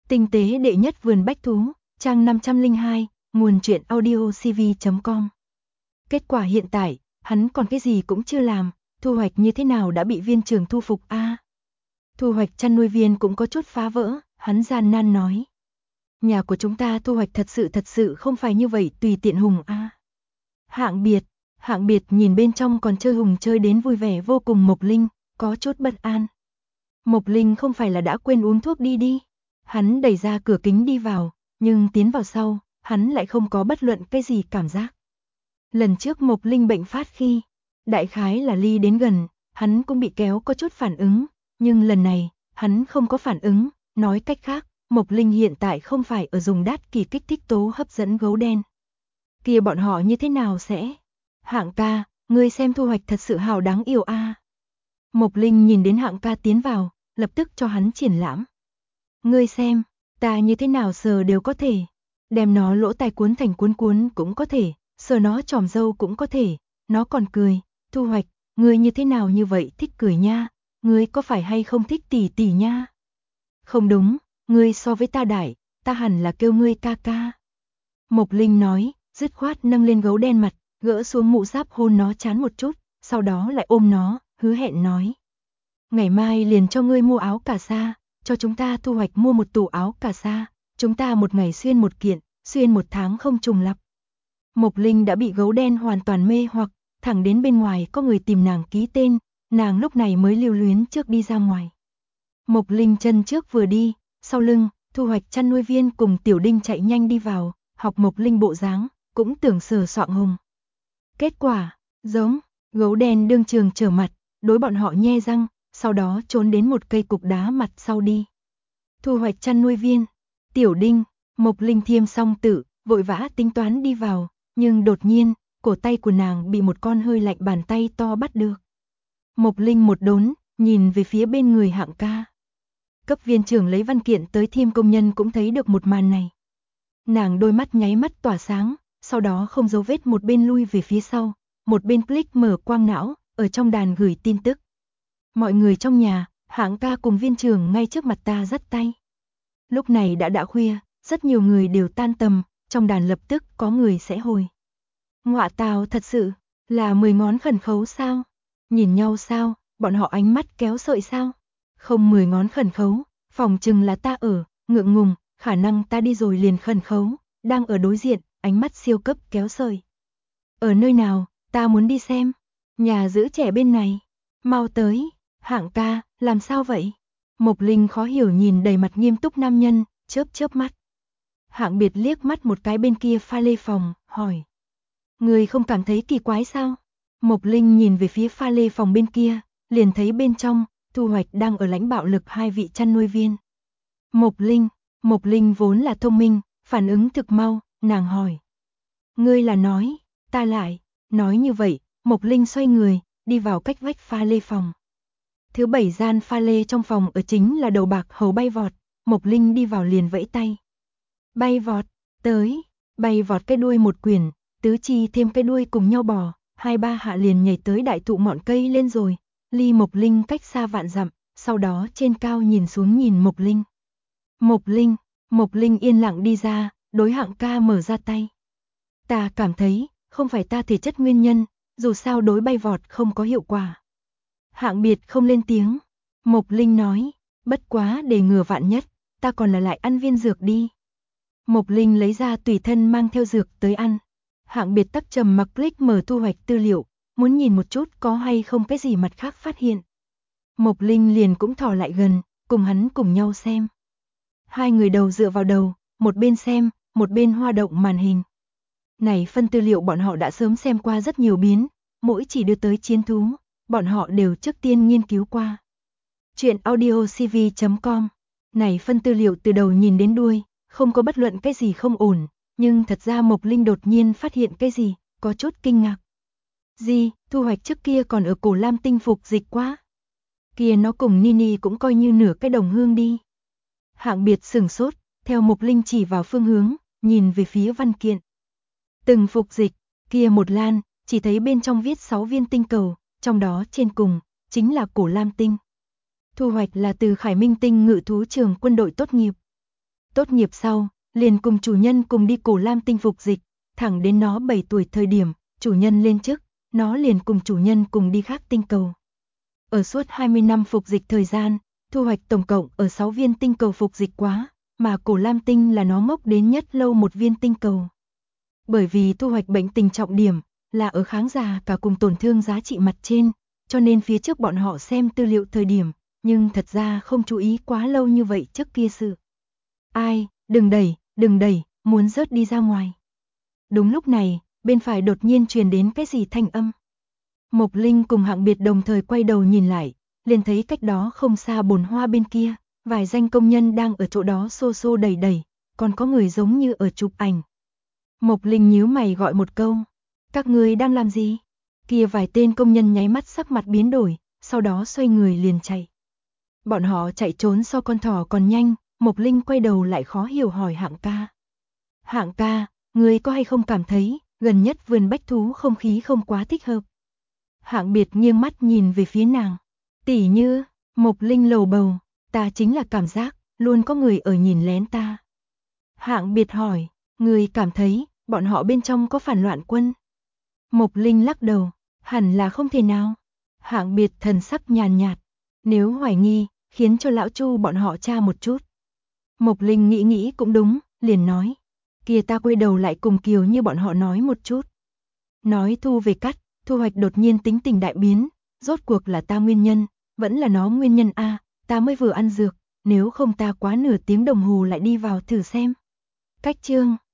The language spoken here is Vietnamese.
Tinh tế đệ nhất vườn bách thú, trang 502, nguồn truyện audio cv.com. Kết quả hiện tại, hắn còn cái gì cũng chưa làm, thu hoạch như thế nào đã bị viên trưởng thu phục a? Thu hoạch chăn nuôi viên cũng có chút phá vỡ, hắn gian nan nói. Nhà của chúng ta thu hoạch thật sự không phải như vậy tùy tiện hùng a. Hạng biệt nhìn bên trong còn chơi hùng chơi đến vui vẻ vô cùng Mộc Linh, có chút bất an. Mộc Linh không phải là đã quên uống thuốc đi. Hắn đẩy ra cửa kính đi vào, nhưng tiến vào sau, hắn lại không có bất luận cái gì cảm giác. Lần trước Mộc Linh bệnh phát khi, đại khái là ly đến gần, hắn cũng bị kéo có chút phản ứng, nhưng lần này, hắn không có phản ứng, nói cách khác, Mộc Linh hiện tại không phải ở dùng đát kỳ kích thích tố hấp dẫn gấu đen. Kia bọn họ như thế nào sẽ? Hạng ca, ngươi xem thu hoạch thật sự hào đáng yêu a. Mộc Linh nhìn đến Hạng ca tiến vào, lập tức cho hắn triển lãm. Ngươi xem, ta như thế nào sờ đều có thể, đem nó lỗ tai cuốn thành cuốn cũng có thể, sờ nó tròm râu cũng có thể, nó còn cười, thu hoạch, ngươi như thế nào như vậy thích cười nha, ngươi có phải hay không thích tỷ tỷ nha? Không đúng, ngươi so với ta đại, ta hẳn là kêu ngươi ca ca. Mộc Linh nói, dứt khoát nâng lên gấu đen mặt, gỡ xuống mũ giáp hôn nó trán một chút, sau đó lại ôm nó, hứa hẹn nói. Ngày mai liền cho ngươi mua áo cà sa, cho chúng ta thu hoạch mua một tủ áo cà sa, chúng ta một ngày xuyên một kiện, xuyên một tháng không trùng lặp. Mộc Linh đã bị gấu đen hoàn toàn mê hoặc, thẳng đến bên ngoài có người tìm nàng ký tên, nàng lúc này mới lưu luyến trước đi ra ngoài. Mộc Linh chân trước vừa đi, sau lưng, thu hoạch chăn nuôi viên cùng Tiểu Đinh chạy nhanh đi vào, học Mộc Linh bộ dáng, cũng tưởng sờ soạng hùng. Kết quả, giống, gấu đen đương trường trở mặt, đối bọn họ nhe răng, sau đó trốn đến một cây cục đá mặt sau đi. Thu hoạch chăn nuôi viên, Tiểu Đinh, Mộc Linh thiêm xong tự, vội vã tính toán đi vào, nhưng đột nhiên, cổ tay của nàng bị một con hơi lạnh bàn tay to bắt được. Mộc Linh một đốn, nhìn về phía bên người Hạng ca. Cấp viên trưởng lấy văn kiện tới thiêm công nhân cũng thấy được một màn này. Nàng đôi mắt nháy mắt tỏa sáng, sau đó không dấu vết một bên lui về phía sau, một bên click mở quang não, ở trong đàn gửi tin tức. Mọi người trong nhà, Hạng ca cùng viên trưởng ngay trước mặt ta dắt tay. Lúc này đã khuya, rất nhiều người đều tan tầm, trong đàn lập tức có người sẽ hồi. Ngọa tào thật sự, là 10 ngón khẩn khấu sao? Nhìn nhau sao, bọn họ ánh mắt kéo sợi sao? Không 10 ngón khẩn khấu, phòng chừng là ta ở, ngượng ngùng, khả năng ta đi rồi liền khẩn khấu, đang ở đối diện, ánh mắt siêu cấp kéo sợi. Ở nơi nào, ta muốn đi xem. Nhà giữ trẻ bên này, mau tới. Hạng ca, làm sao vậy? Mộc Linh khó hiểu nhìn đầy mặt nghiêm túc nam nhân, chớp mắt. Hạng biệt liếc mắt một cái bên kia pha lê phòng, hỏi. Người không cảm thấy kỳ quái sao? Mộc Linh nhìn về phía pha lê phòng bên kia, liền thấy bên trong, Thu Hoạch đang ở lãnh bạo lực hai vị chăn nuôi viên. Mộc Linh vốn là thông minh, phản ứng thực mau, nàng hỏi. Ngươi là nói, ta lại, nói như vậy, Mộc Linh xoay người, đi vào cách vách pha lê phòng. Thứ 7 gian pha lê trong phòng ở chính là đầu bạc hầu bay vọt, Mộc Linh đi vào liền vẫy tay. Bay vọt, tới, bay vọt cái đuôi một quyển, tứ chi thêm cái đuôi cùng nhau bò, 2-3 hạ liền nhảy tới đại thụ ngọn cây lên rồi, ly Mộc Linh cách xa vạn dặm, sau đó trên cao nhìn xuống nhìn Mộc Linh. Mộc Linh yên lặng đi ra, đối Hạng ca mở ra tay. Ta cảm thấy, không phải ta thể chất nguyên nhân, dù sao đối bay vọt không có hiệu quả. Hạng biệt không lên tiếng. Mộc Linh nói, bất quá để ngừa vạn nhất, ta còn là lại ăn viên dược đi. Mộc Linh lấy ra tùy thân mang theo dược tới ăn. Hạng biệt tắc trầm mặc click mở Thu Hoạch tư liệu, muốn nhìn một chút có hay không cái gì mặt khác phát hiện. Mộc Linh liền cũng thò lại gần, cùng hắn cùng nhau xem. Hai người đầu dựa vào đầu, một bên xem, một bên hoa động màn hình. Này phân tư liệu bọn họ đã sớm xem qua rất nhiều biến, mỗi chỉ đưa tới chiến thú, bọn họ đều trước tiên nghiên cứu qua. Chuyện audio cv.com. Này phân tư liệu từ đầu nhìn đến đuôi, không có bất luận cái gì không ổn, nhưng thật ra Mộc Linh đột nhiên phát hiện cái gì, có chút kinh ngạc. Gì, Thu Hoạch trước kia còn ở Cổ Lam Tinh phục dịch quá. Kia nó cùng Nini cũng coi như nửa cái đồng hương đi. Hạng biệt sửng sốt, theo Mộc Linh chỉ vào phương hướng, nhìn về phía văn kiện. Từng phục dịch, kia một lan, chỉ thấy bên trong viết 6 viên tinh cầu, trong đó trên cùng, chính là Cổ Lam Tinh. Thu Hoạch là từ Khải Minh Tinh ngự thú trường quân đội tốt nghiệp. Tốt nghiệp sau, liền cùng chủ nhân cùng đi Cổ Lam Tinh phục dịch, thẳng đến nó 7 tuổi thời điểm, chủ nhân lên chức, nó liền cùng chủ nhân cùng đi khác tinh cầu. Ở suốt 20 năm phục dịch thời gian, thu hoạch tổng cộng ở 6 viên tinh cầu phục dịch quá, mà Cổ Lam Tinh là nó ngốc đến nhất lâu một viên tinh cầu. Bởi vì thu hoạch bệnh tình trọng điểm là ở kháng già cả cùng tổn thương giá trị mặt trên, cho nên phía trước bọn họ xem tư liệu thời điểm, nhưng thật ra không chú ý quá lâu như vậy trước kia sự. Ai, đừng đẩy, muốn rớt đi ra ngoài. Đúng lúc này, bên phải đột nhiên truyền đến cái gì thanh âm. Mộc Linh cùng Hạng Biệt đồng thời quay đầu nhìn lại, liền thấy cách đó không xa bồn hoa bên kia, vài danh công nhân đang ở chỗ đó xô xô đẩy đẩy, còn có người giống như ở chụp ảnh. Mộc Linh nhíu mày gọi một câu, các người đang làm gì? Kia vài tên công nhân nháy mắt sắc mặt biến đổi, sau đó xoay người liền chạy. Bọn họ chạy trốn so con thỏ còn nhanh, Mộc Linh quay đầu lại khó hiểu hỏi Hạng ca. Hạng ca, người có hay không cảm thấy, gần nhất vườn bách thú không khí không quá thích hợp? Hạng Biệt nghiêng mắt nhìn về phía nàng. Tỉ như, Mộc Linh lầu bầu, ta chính là cảm giác, luôn có người ở nhìn lén ta. Hạng Biệt hỏi, người cảm thấy, bọn họ bên trong có phản loạn quân? Mộc Linh lắc đầu, hẳn là không thể nào. Hạng Biệt thần sắc nhàn nhạt, nếu hoài nghi, khiến cho lão Chu bọn họ tra một chút. Mộc Linh nghĩ cũng đúng, liền nói, kia ta quay đầu lại cùng Kiều như bọn họ nói một chút. Nói thu về cắt, thu hoạch đột nhiên tính tình đại biến, rốt cuộc là ta nguyên nhân, vẫn là nó nguyên nhân a, ta mới vừa ăn dược, nếu không ta quá nửa tiếng đồng hồ lại đi vào thử xem. Cách chương